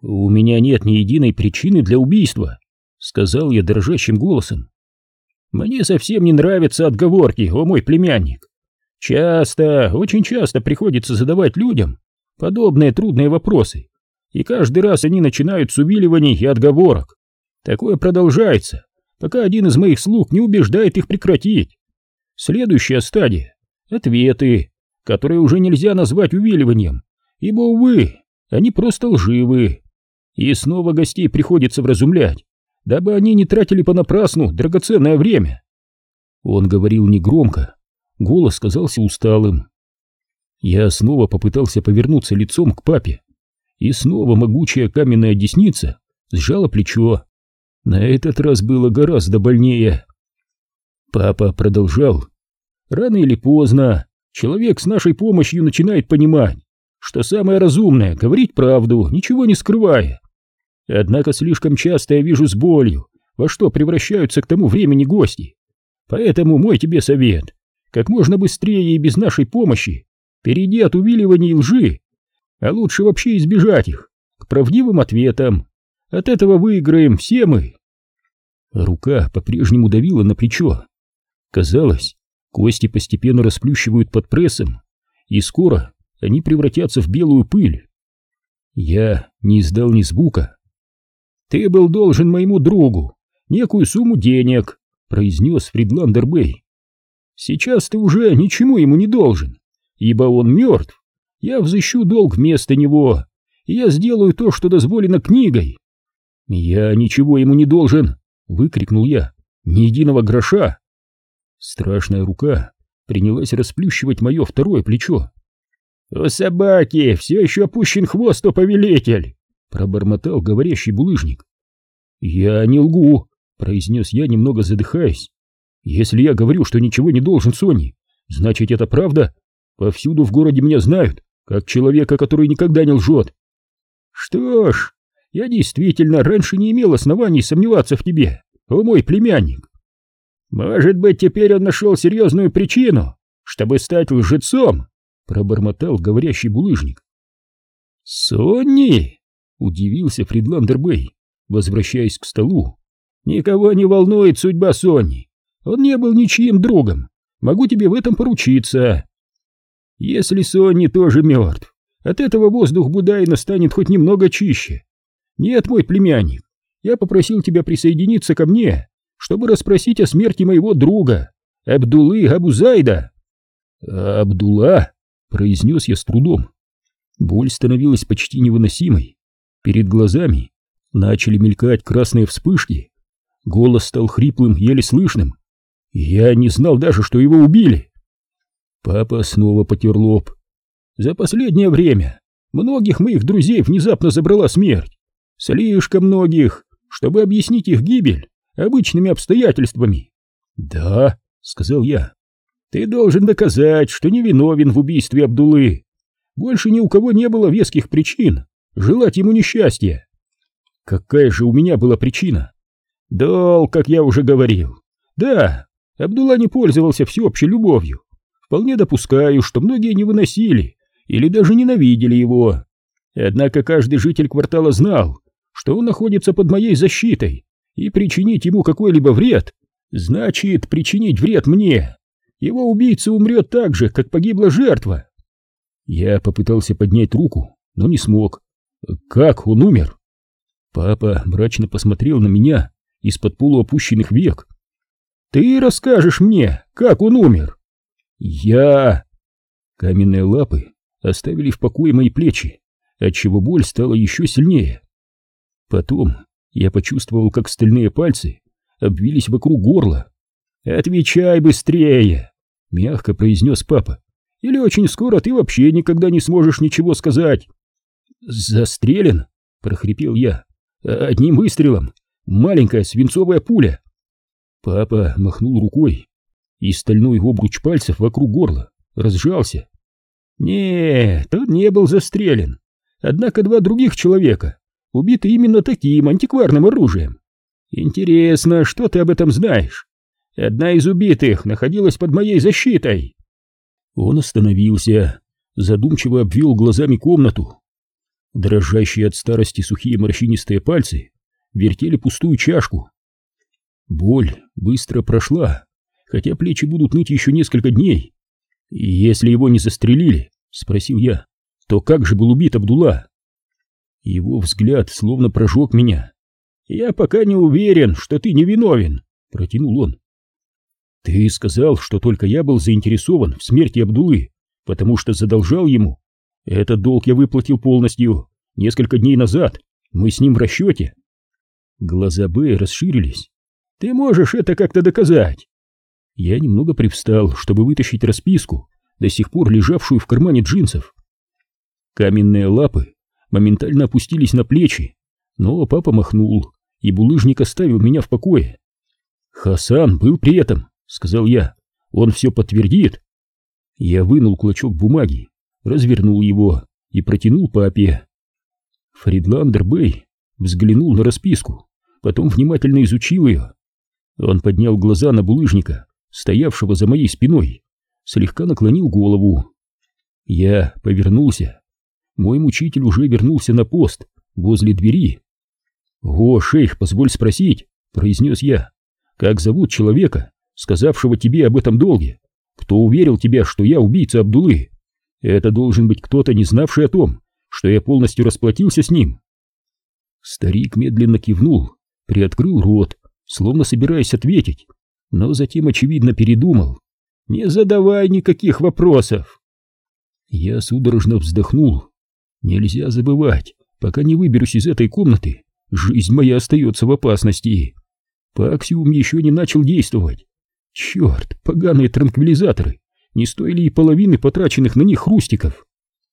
«У меня нет ни единой причины для убийства», — сказал я дрожащим голосом. «Мне совсем не нравятся отговорки, о мой племянник. Часто, очень часто приходится задавать людям подобные трудные вопросы, и каждый раз они начинают с увиливаний и отговорок. Такое продолжается, пока один из моих слуг не убеждает их прекратить. Следующая стадия — ответы, которые уже нельзя назвать увиливанием, ибо, увы, они просто лживы. И снова гостей приходится вразумлять, дабы они не тратили понапрасну драгоценное время». Он говорил негромко, голос казался усталым. Я снова попытался повернуться лицом к папе, и снова могучая каменная десница сжала плечо. На этот раз было гораздо больнее. Папа продолжал. «Рано или поздно человек с нашей помощью начинает понимать, что самое разумное — говорить правду, ничего не скрывая. Однако слишком часто я вижу с болью, во что превращаются к тому времени гости. Поэтому мой тебе совет: как можно быстрее и без нашей помощи перейди от увиливаний и лжи, а лучше вообще избежать их, к правдивым ответам. От этого выиграем все мы». Рука по-прежнему давила на плечо. Казалось, кости постепенно расплющивают под прессом, и скоро они превратятся в белую пыль. Я не издал ни звука. «Ты был должен моему другу некую сумму денег», — произнес Фридландер Бэй. «Сейчас ты уже ничему ему не должен, ибо он мертв. Я взыщу долг вместо него, и я сделаю то, что дозволено книгой». «Я ничего ему не должен», — выкрикнул я, — «ни единого гроша». Страшная рука принялась расплющивать мое второе плечо. «У собаки все еще опущен хвост, о повелитель!» — пробормотал говорящий булыжник. «Я не лгу», — произнес я, немного задыхаясь. «Если я говорю, что ничего не должен Соне, значит, это правда. Повсюду в городе меня знают как человека, который никогда не лжет». «Что ж, я действительно раньше не имел оснований сомневаться в тебе, о мой племянник. Может быть, теперь он нашел серьезную причину, чтобы стать лжецом?» — пробормотал говорящий булыжник. «Сонни!» — удивился Фридландер Бэй, возвращаясь к столу. «Никого не волнует судьба Сонни. Он не был ничьим другом. Могу тебе в этом поручиться. Если Сонни тоже мертв, от этого воздух Будайна станет хоть немного чище. Нет, мой племянник, я попросил тебя присоединиться ко мне, чтобы расспросить о смерти моего друга, Абдуллы Абузайда». «Абдулла?» — произнес я с трудом. Боль становилась почти невыносимой. Перед глазами начали мелькать красные вспышки. Голос стал хриплым, еле слышным. Я не знал даже, что его убили. Папа снова потер лоб. «За последнее время многих моих друзей внезапно забрала смерть. Слишком многих, чтобы объяснить их гибель обычными обстоятельствами». «Да», — сказал я. «Ты должен доказать, что невиновен в убийстве Абдуллы. Больше ни у кого не было веских причин желать ему несчастья». «Какая же у меня была причина?» «Долг, как я уже говорил. Да, Абдулла не пользовался всеобщей любовью. Вполне допускаю, что многие не выносили или даже ненавидели его. Однако каждый житель квартала знал, что он находится под моей защитой, и причинить ему какой-либо вред значит причинить вред мне. Его убийца умрет так же, как погибла жертва». Я попытался поднять руку, но не смог. «Как он умер?» Папа мрачно посмотрел на меня из-под полуопущенных век. «Ты расскажешь мне, как он умер?» «Я...» Каменные лапы оставили в покое мои плечи, отчего боль стала еще сильнее. Потом я почувствовал, как стальные пальцы обвились вокруг горла. «Отвечай быстрее!» — мягко произнес папа. «Или очень скоро ты вообще никогда не сможешь ничего сказать». «Застрелен?» — прохрипел я. «Одним выстрелом. Маленькая свинцовая пуля». Папа махнул рукой, и стальной обруч пальцев вокруг горла разжался. «Нет, он не был застрелен. Однако два других человека убиты именно таким антикварным оружием. Интересно, что ты об этом знаешь? Одна из убитых находилась под моей защитой». Он остановился, задумчиво обвел глазами комнату. Дрожащие от старости сухие морщинистые пальцы вертели пустую чашку. Боль быстро прошла, хотя плечи будут ныть еще несколько дней. И если его не застрелили, спросил я, то как же был убит Абдулла? Его взгляд словно прожег меня. Я пока не уверен, что ты невиновен, протянул он. Ты сказал, что только я был заинтересован в смерти Абдуллы, потому что задолжал ему. Этот долг я выплатил полностью. Несколько дней назад мы с ним в расчете. Глаза Б расширились. Ты можешь это как-то доказать? Я немного привстал, чтобы вытащить расписку, до сих пор лежавшую в кармане джинсов. Каменные лапы моментально опустились на плечи, но папа махнул, и булыжник оставил меня в покое. Хасан был при этом, сказал я. Он все подтвердит. Я вынул клочок бумаги, развернул его и протянул папе. Фридландер Бэй взглянул на расписку, потом внимательно изучил ее. Он поднял глаза на булыжника, стоявшего за моей спиной, слегка наклонил голову. Я повернулся. Мой мучитель уже вернулся на пост возле двери. «О, шейх, позволь спросить», — произнес я, — «как зовут человека, сказавшего тебе об этом долге? Кто уверил тебя, что я убийца Абдуллы? Это должен быть кто-то, не знавший о том, что я полностью расплатился с ним». Старик медленно кивнул, приоткрыл рот, словно собираясь ответить, но затем, очевидно, передумал. «Не задавай никаких вопросов!» Я судорожно вздохнул. Нельзя забывать, пока не выберусь из этой комнаты, жизнь моя остается в опасности. Паксиум еще не начал действовать. Черт, поганые транквилизаторы не стоили и половины потраченных на них хрустиков.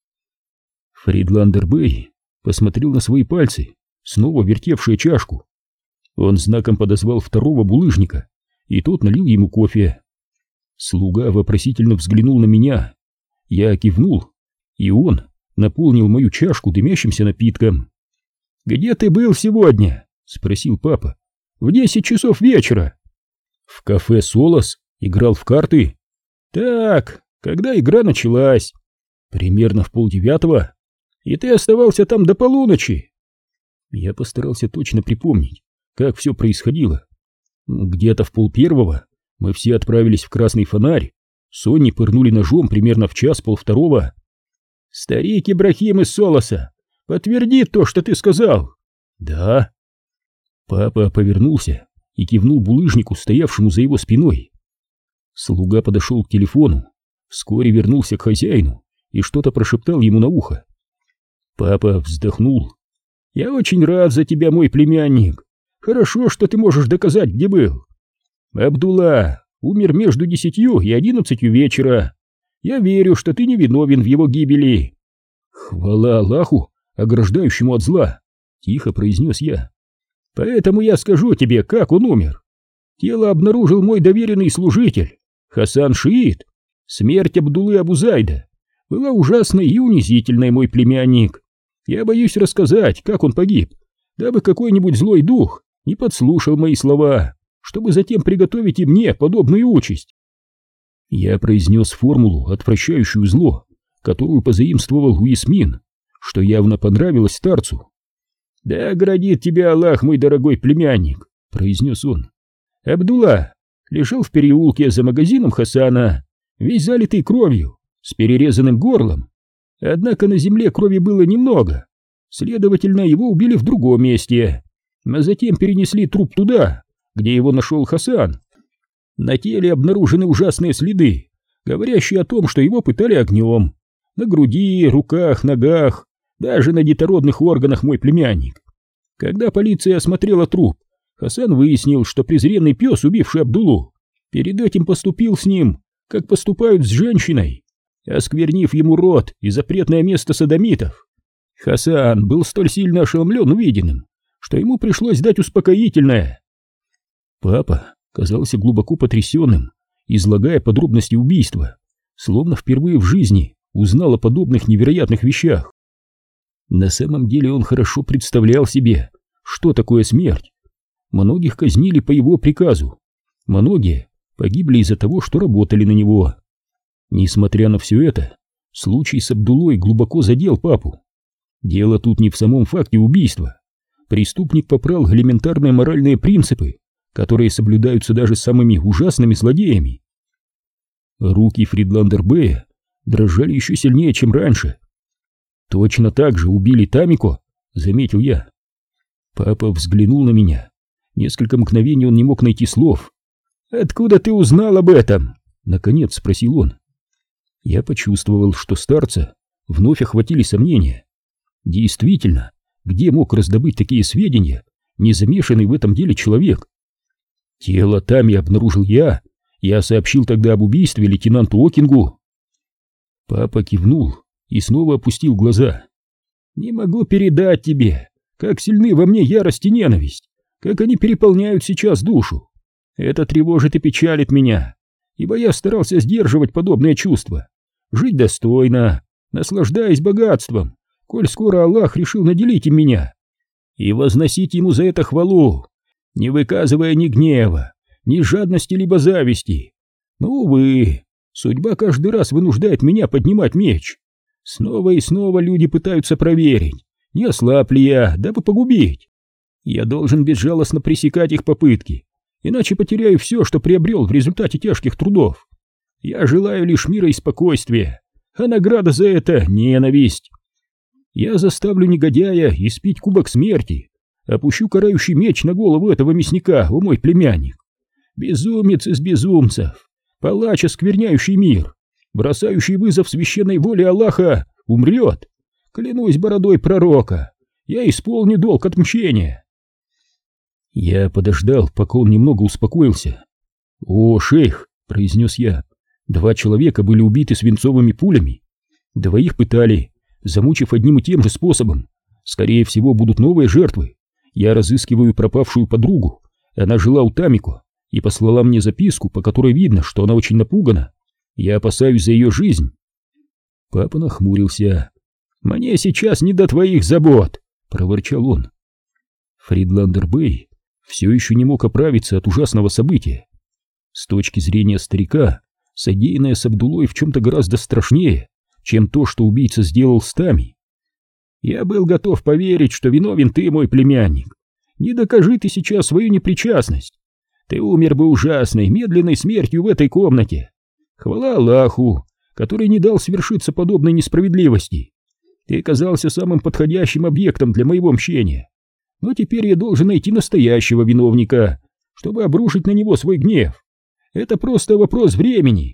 Фридландер Бэй посмотрел на свои пальцы, снова вертевшие чашку. Он знаком подозвал второго булыжника, и тот налил ему кофе. Слуга вопросительно взглянул на меня. Я кивнул, и он наполнил мою чашку дымящимся напитком. «Где ты был сегодня?» — спросил папа. «В 10 часов вечера». «В кафе «Солос», играл в карты». «Так, когда игра началась?» «Примерно в 8:30. И ты оставался там до полуночи?» Я постарался точно припомнить, как все происходило. Где-то в 12:30 мы все отправились в Красный Фонарь. Сонни пырнули ножом примерно в 1:30. «Старик Ибрахим из Солоса подтвердит то, что ты сказал?» «Да». Папа повернулся и кивнул булыжнику, стоявшему за его спиной. Слуга подошел к телефону, вскоре вернулся к хозяину и что-то прошептал ему на ухо. Папа вздохнул. «Я очень рад за тебя, мой племянник. Хорошо, что ты можешь доказать, где был. Абдулла умер между 10 и 11 вечера. Я верю, что ты не виновен в его гибели». «Хвала Аллаху, ограждающему от зла», — тихо произнес я. «Поэтому я скажу тебе, как он умер. Тело обнаружил мой доверенный служитель, Хасан Шиит. Смерть Абдуллы Абу-Зайда была ужасной и унизительной, мой племянник. Я боюсь рассказать, как он погиб, дабы какой-нибудь злой дух не подслушал мои слова, чтобы затем приготовить и мне подобную участь». Я произнес формулу, отвращающую зло, которую позаимствовал у Ясмин, что явно понравилось старцу. «Да оградит тебя Аллах, мой дорогой племянник», — произнес он. «Абдулла лежал в переулке за магазином Хасана, весь залитый кровью, с перерезанным горлом. Однако на земле крови было немного, следовательно, его убили в другом месте, а затем перенесли труп туда, где его нашел Хасан. На теле обнаружены ужасные следы, говорящие о том, что его пытали огнем. На груди, руках, ногах, даже на детородных органах, мой племянник. Когда полиция осмотрела труп, Хасан выяснил, что презренный пес, убивший Абдуллу, перед этим поступил с ним, как поступают с женщиной, осквернив ему рот и запретное место содомитов. Хасан был столь сильно ошеломлен увиденным, что ему пришлось дать успокоительное». Папа казался глубоко потрясенным, излагая подробности убийства, словно впервые в жизни узнал о подобных невероятных вещах. На самом деле он хорошо представлял себе, что такое смерть. Многих казнили по его приказу, многие погибли из-за того, что работали на него. Несмотря на все это, случай с Абдуллой глубоко задел папу. Дело тут не в самом факте убийства. Преступник попрал элементарные моральные принципы, которые соблюдаются даже самыми ужасными злодеями. Руки Фридландер Бэя дрожали еще сильнее, чем раньше. «Точно так же убили Тамико», — заметил я. Папа взглянул на меня. Несколько мгновений он не мог найти слов. «Откуда ты узнал об этом?» — наконец спросил он. Я почувствовал, что старца вновь охватили сомнения. Действительно, где мог раздобыть такие сведения незамешанный в этом деле человек? Тело Тами обнаружил я. Я сообщил тогда об убийстве лейтенанту Окингу. Папа кивнул и снова опустил глаза. «Не могу передать тебе, как сильны во мне ярость и ненависть, как они переполняют сейчас душу. Это тревожит и печалит меня, ибо я старался сдерживать подобные чувства, жить достойно, наслаждаясь богатством, коль скоро Аллах решил наделить им меня, и возносить ему за это хвалу, не выказывая ни гнева, ни жадности либо зависти. Но, увы, судьба каждый раз вынуждает меня поднимать меч. Снова и снова люди пытаются проверить, не ослаб ли я, дабы погубить. Я должен безжалостно пресекать их попытки, иначе потеряю все, что приобрел в результате тяжких трудов. Я желаю лишь мира и спокойствия, а награда за это — ненависть. Я заставлю негодяя испить кубок смерти, опущу карающий меч на голову этого мясника, о мой племянник. Безумец из безумцев, палач, оскверняющий мир, бросающий вызов священной воле Аллаха, умрет. Клянусь бородой пророка, я исполню долг отмщения». Я подождал, пока он немного успокоился. «О, шейх», — произнес я, — 2 человека были убиты свинцовыми пулями. 2 пытали, замучив одним и тем же способом. Скорее всего, будут новые жертвы. Я разыскиваю пропавшую подругу. Она жила у Тамико и послала мне записку, по которой видно, что она очень напугана. Я опасаюсь за ее жизнь». Папа нахмурился. «Мне сейчас не до твоих забот», — проворчал он. Фридландер Бэй все еще не мог оправиться от ужасного события. С точки зрения старика, содеянное с Абдулой в чем-то гораздо страшнее, чем то, что убийца сделал с Тами. «Я был готов поверить, что виновен ты, мой племянник. Не докажи ты сейчас свою непричастность. Ты умер бы ужасной, медленной смертью в этой комнате. Хвала Аллаху, который не дал свершиться подобной несправедливости. Ты оказался самым подходящим объектом для моего мщения. Но теперь я должен найти настоящего виновника, чтобы обрушить на него свой гнев. Это просто вопрос времени».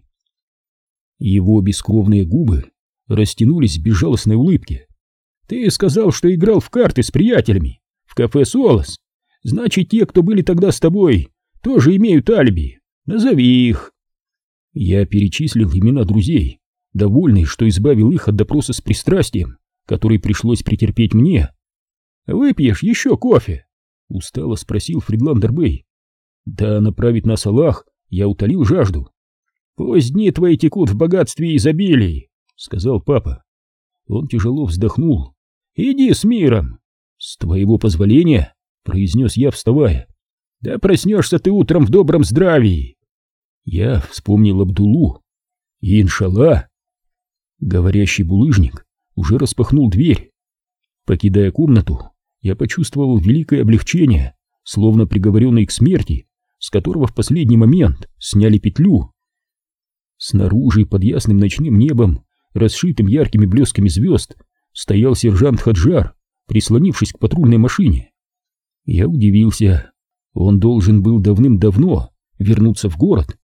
Его бескровные губы растянулись в безжалостной улыбке. «Ты сказал, что играл в карты с приятелями в кафе «Солос». Значит, те, кто были тогда с тобой, тоже имеют алиби. Назови их». Я перечислил имена друзей, довольный, что избавил их от допроса с пристрастием, который пришлось претерпеть мне. «Выпьешь еще кофе?» — устало спросил Фридландер Бэй. «Да направит нас Аллах, я утолил жажду». «Пусть дни твои текут в богатстве и изобилии», — сказал папа. Он тяжело вздохнул. «Иди с миром». «С твоего позволения», — произнес я, вставая. «Да проснешься ты утром в добром здравии». Я вспомнил Абдулу. «Иншаллах». Говорящий булыжник уже распахнул дверь. Покидая комнату, я почувствовал великое облегчение, словно приговоренный к смерти, с которого в последний момент сняли петлю. Снаружи, под ясным ночным небом, расшитым яркими блесками звезд, стоял сержант Хаджар, прислонившись к патрульной машине. Я удивился. Он должен был давным-давно вернуться в город.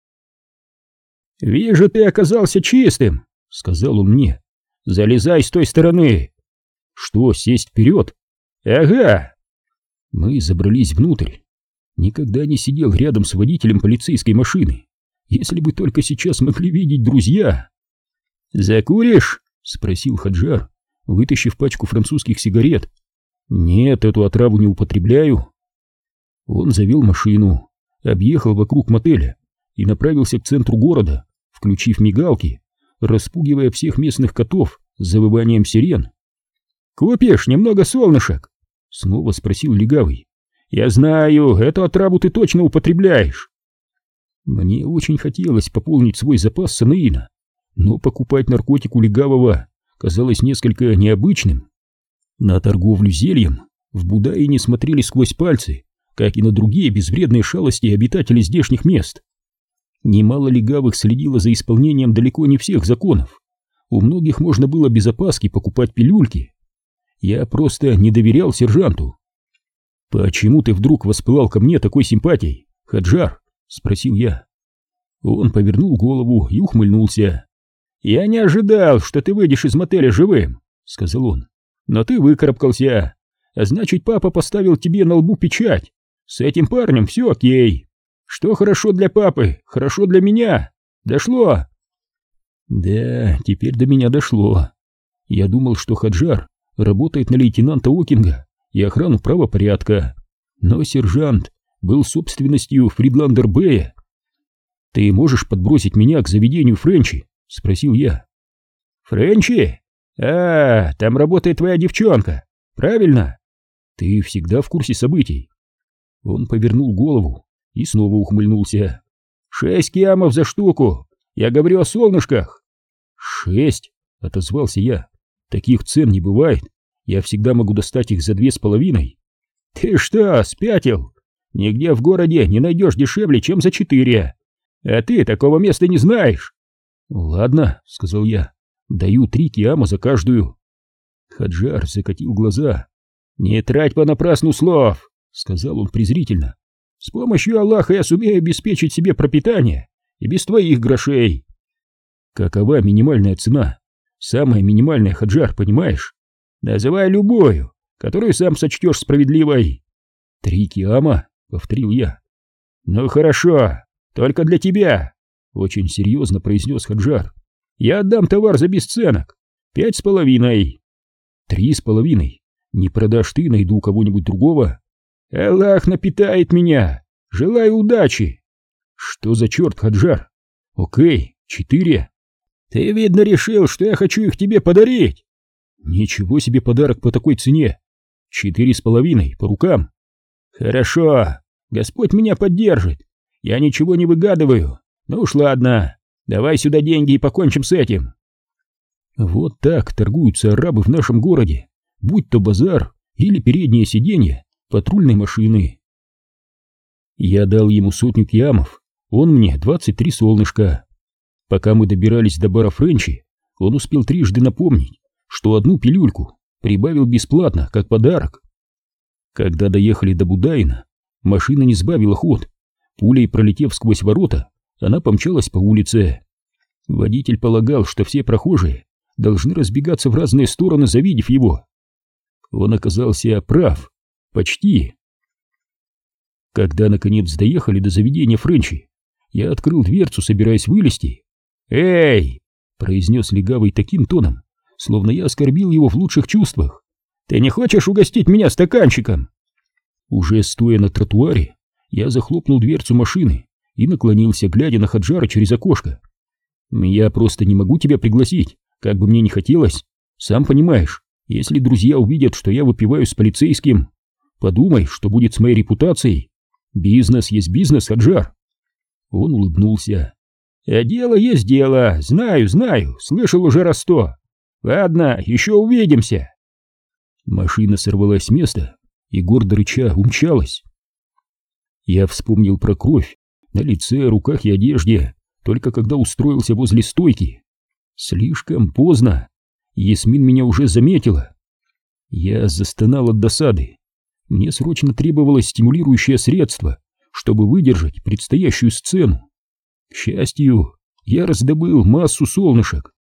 «Вижу, ты оказался чистым», — сказал он мне. «Залезай с той стороны». «Что, сесть вперед?» «Ага». Мы забрались внутрь. Никогда не сидел рядом с водителем полицейской машины. Если бы только сейчас могли видеть друзья. «Закуришь?» — спросил Хаджар, вытащив пачку французских сигарет. «Нет, эту отраву не употребляю». Он завел машину, объехал вокруг мотеля и направился к центру города, включив мигалки, распугивая всех местных котов с завыванием сирен. «Купишь немного солнышек?» — снова спросил легавый. «Я знаю, эту отраву ты точно употребляешь». Мне очень хотелось пополнить свой запас санеина, но покупать наркотик у легавого казалось несколько необычным. На торговлю зельем в Будае не смотрели сквозь пальцы, как и на другие безвредные шалости обитателей здешних мест. Немало легавых следило за исполнением далеко не всех законов. У многих можно было без опаски покупать пилюльки. Я просто не доверял сержанту. «Почему ты вдруг воспылал ко мне такой симпатией, Хаджар?» — спросил я. Он повернул голову и ухмыльнулся. «Я не ожидал, что ты выйдешь из мотеля живым», — сказал он. «Но ты выкарабкался, а значит, папа поставил тебе на лбу печать. С этим парнем все окей. Что хорошо для папы, хорошо для меня. Дошло?» Да, теперь до меня дошло. Я думал, что Хаджар работает на лейтенанта Окинга и охрану правопорядка, но сержант был собственностью Фридландер Бэя. «Ты можешь подбросить меня к заведению Френчи?» — спросил я. «Френчи? А, там работает твоя девчонка, правильно? Ты всегда в курсе событий». Он повернул голову и снова ухмыльнулся. 6 киамов за штуку, я говорю о солнышках. 6, отозвался я. Таких цен не бывает, я всегда могу достать их за 2,5. Ты что, спятил? Нигде в городе не найдешь дешевле, чем за 4. А ты такого места не знаешь. Ладно, сказал я, даю 3 киама за каждую. Хаджар закатил глаза. Не трать понапрасну слов, сказал он презрительно. С помощью Аллаха я сумею обеспечить себе пропитание и без твоих грошей. Какова минимальная цена? Самая минимальная, Хаджар, понимаешь? Называй любую, которую сам сочтешь справедливой. 3 киама, повторил я. Ну хорошо, только для тебя, очень серьезно произнес Хаджар. Я отдам товар за бесценок. 5,5. 3,5. Не продашь ты, найду у кого-нибудь другого. Аллах напитает меня. Желаю удачи. Что за черт, Хаджар? Окей, 4. Ты, видно, решил, что я хочу их тебе подарить. Ничего себе подарок по такой цене. 4,5 по рукам. Хорошо, Господь меня поддержит. Я ничего не выгадываю. Ну уж ладно, давай сюда деньги и покончим с этим. Вот так торгуются арабы в нашем городе, будь то базар или переднее сиденье патрульной машины. Я дал ему 100 киамов, он мне 23 солнышка. Пока мы добирались до бара Френчи, он успел трижды напомнить, что одну пилюльку прибавил бесплатно, как подарок. Когда доехали до Будаина, машина не сбавила ход. Пулей пролетев сквозь ворота, она помчалась по улице. Водитель полагал, что все прохожие должны разбегаться в разные стороны, завидев его. Он оказался прав. Почти. Когда наконец доехали до заведения Френчи, я открыл дверцу, собираясь вылезти. «Эй!» — произнес легавый таким тоном, словно я оскорбил его в лучших чувствах. «Ты не хочешь угостить меня стаканчиком?» Уже стоя на тротуаре, я захлопнул дверцу машины и наклонился, глядя на Хаджара через окошко. «Я просто не могу тебя пригласить, как бы мне ни хотелось. Сам понимаешь, если друзья увидят, что я выпиваю с полицейским, подумай, что будет с моей репутацией. Бизнес есть бизнес, Хаджар». Он улыбнулся. «А дело есть дело, знаю, слышал уже раз 100. Ладно, еще увидимся». Машина сорвалась с места и, гордо рыча, умчалась. Я вспомнил про кровь на лице, руках и одежде, только когда устроился возле стойки. Слишком поздно. Ясмин меня уже заметила. Я застонал от досады. Мне срочно требовалось стимулирующее средство, чтобы выдержать предстоящую сцену. К счастью, я раздобыл массу солнышек.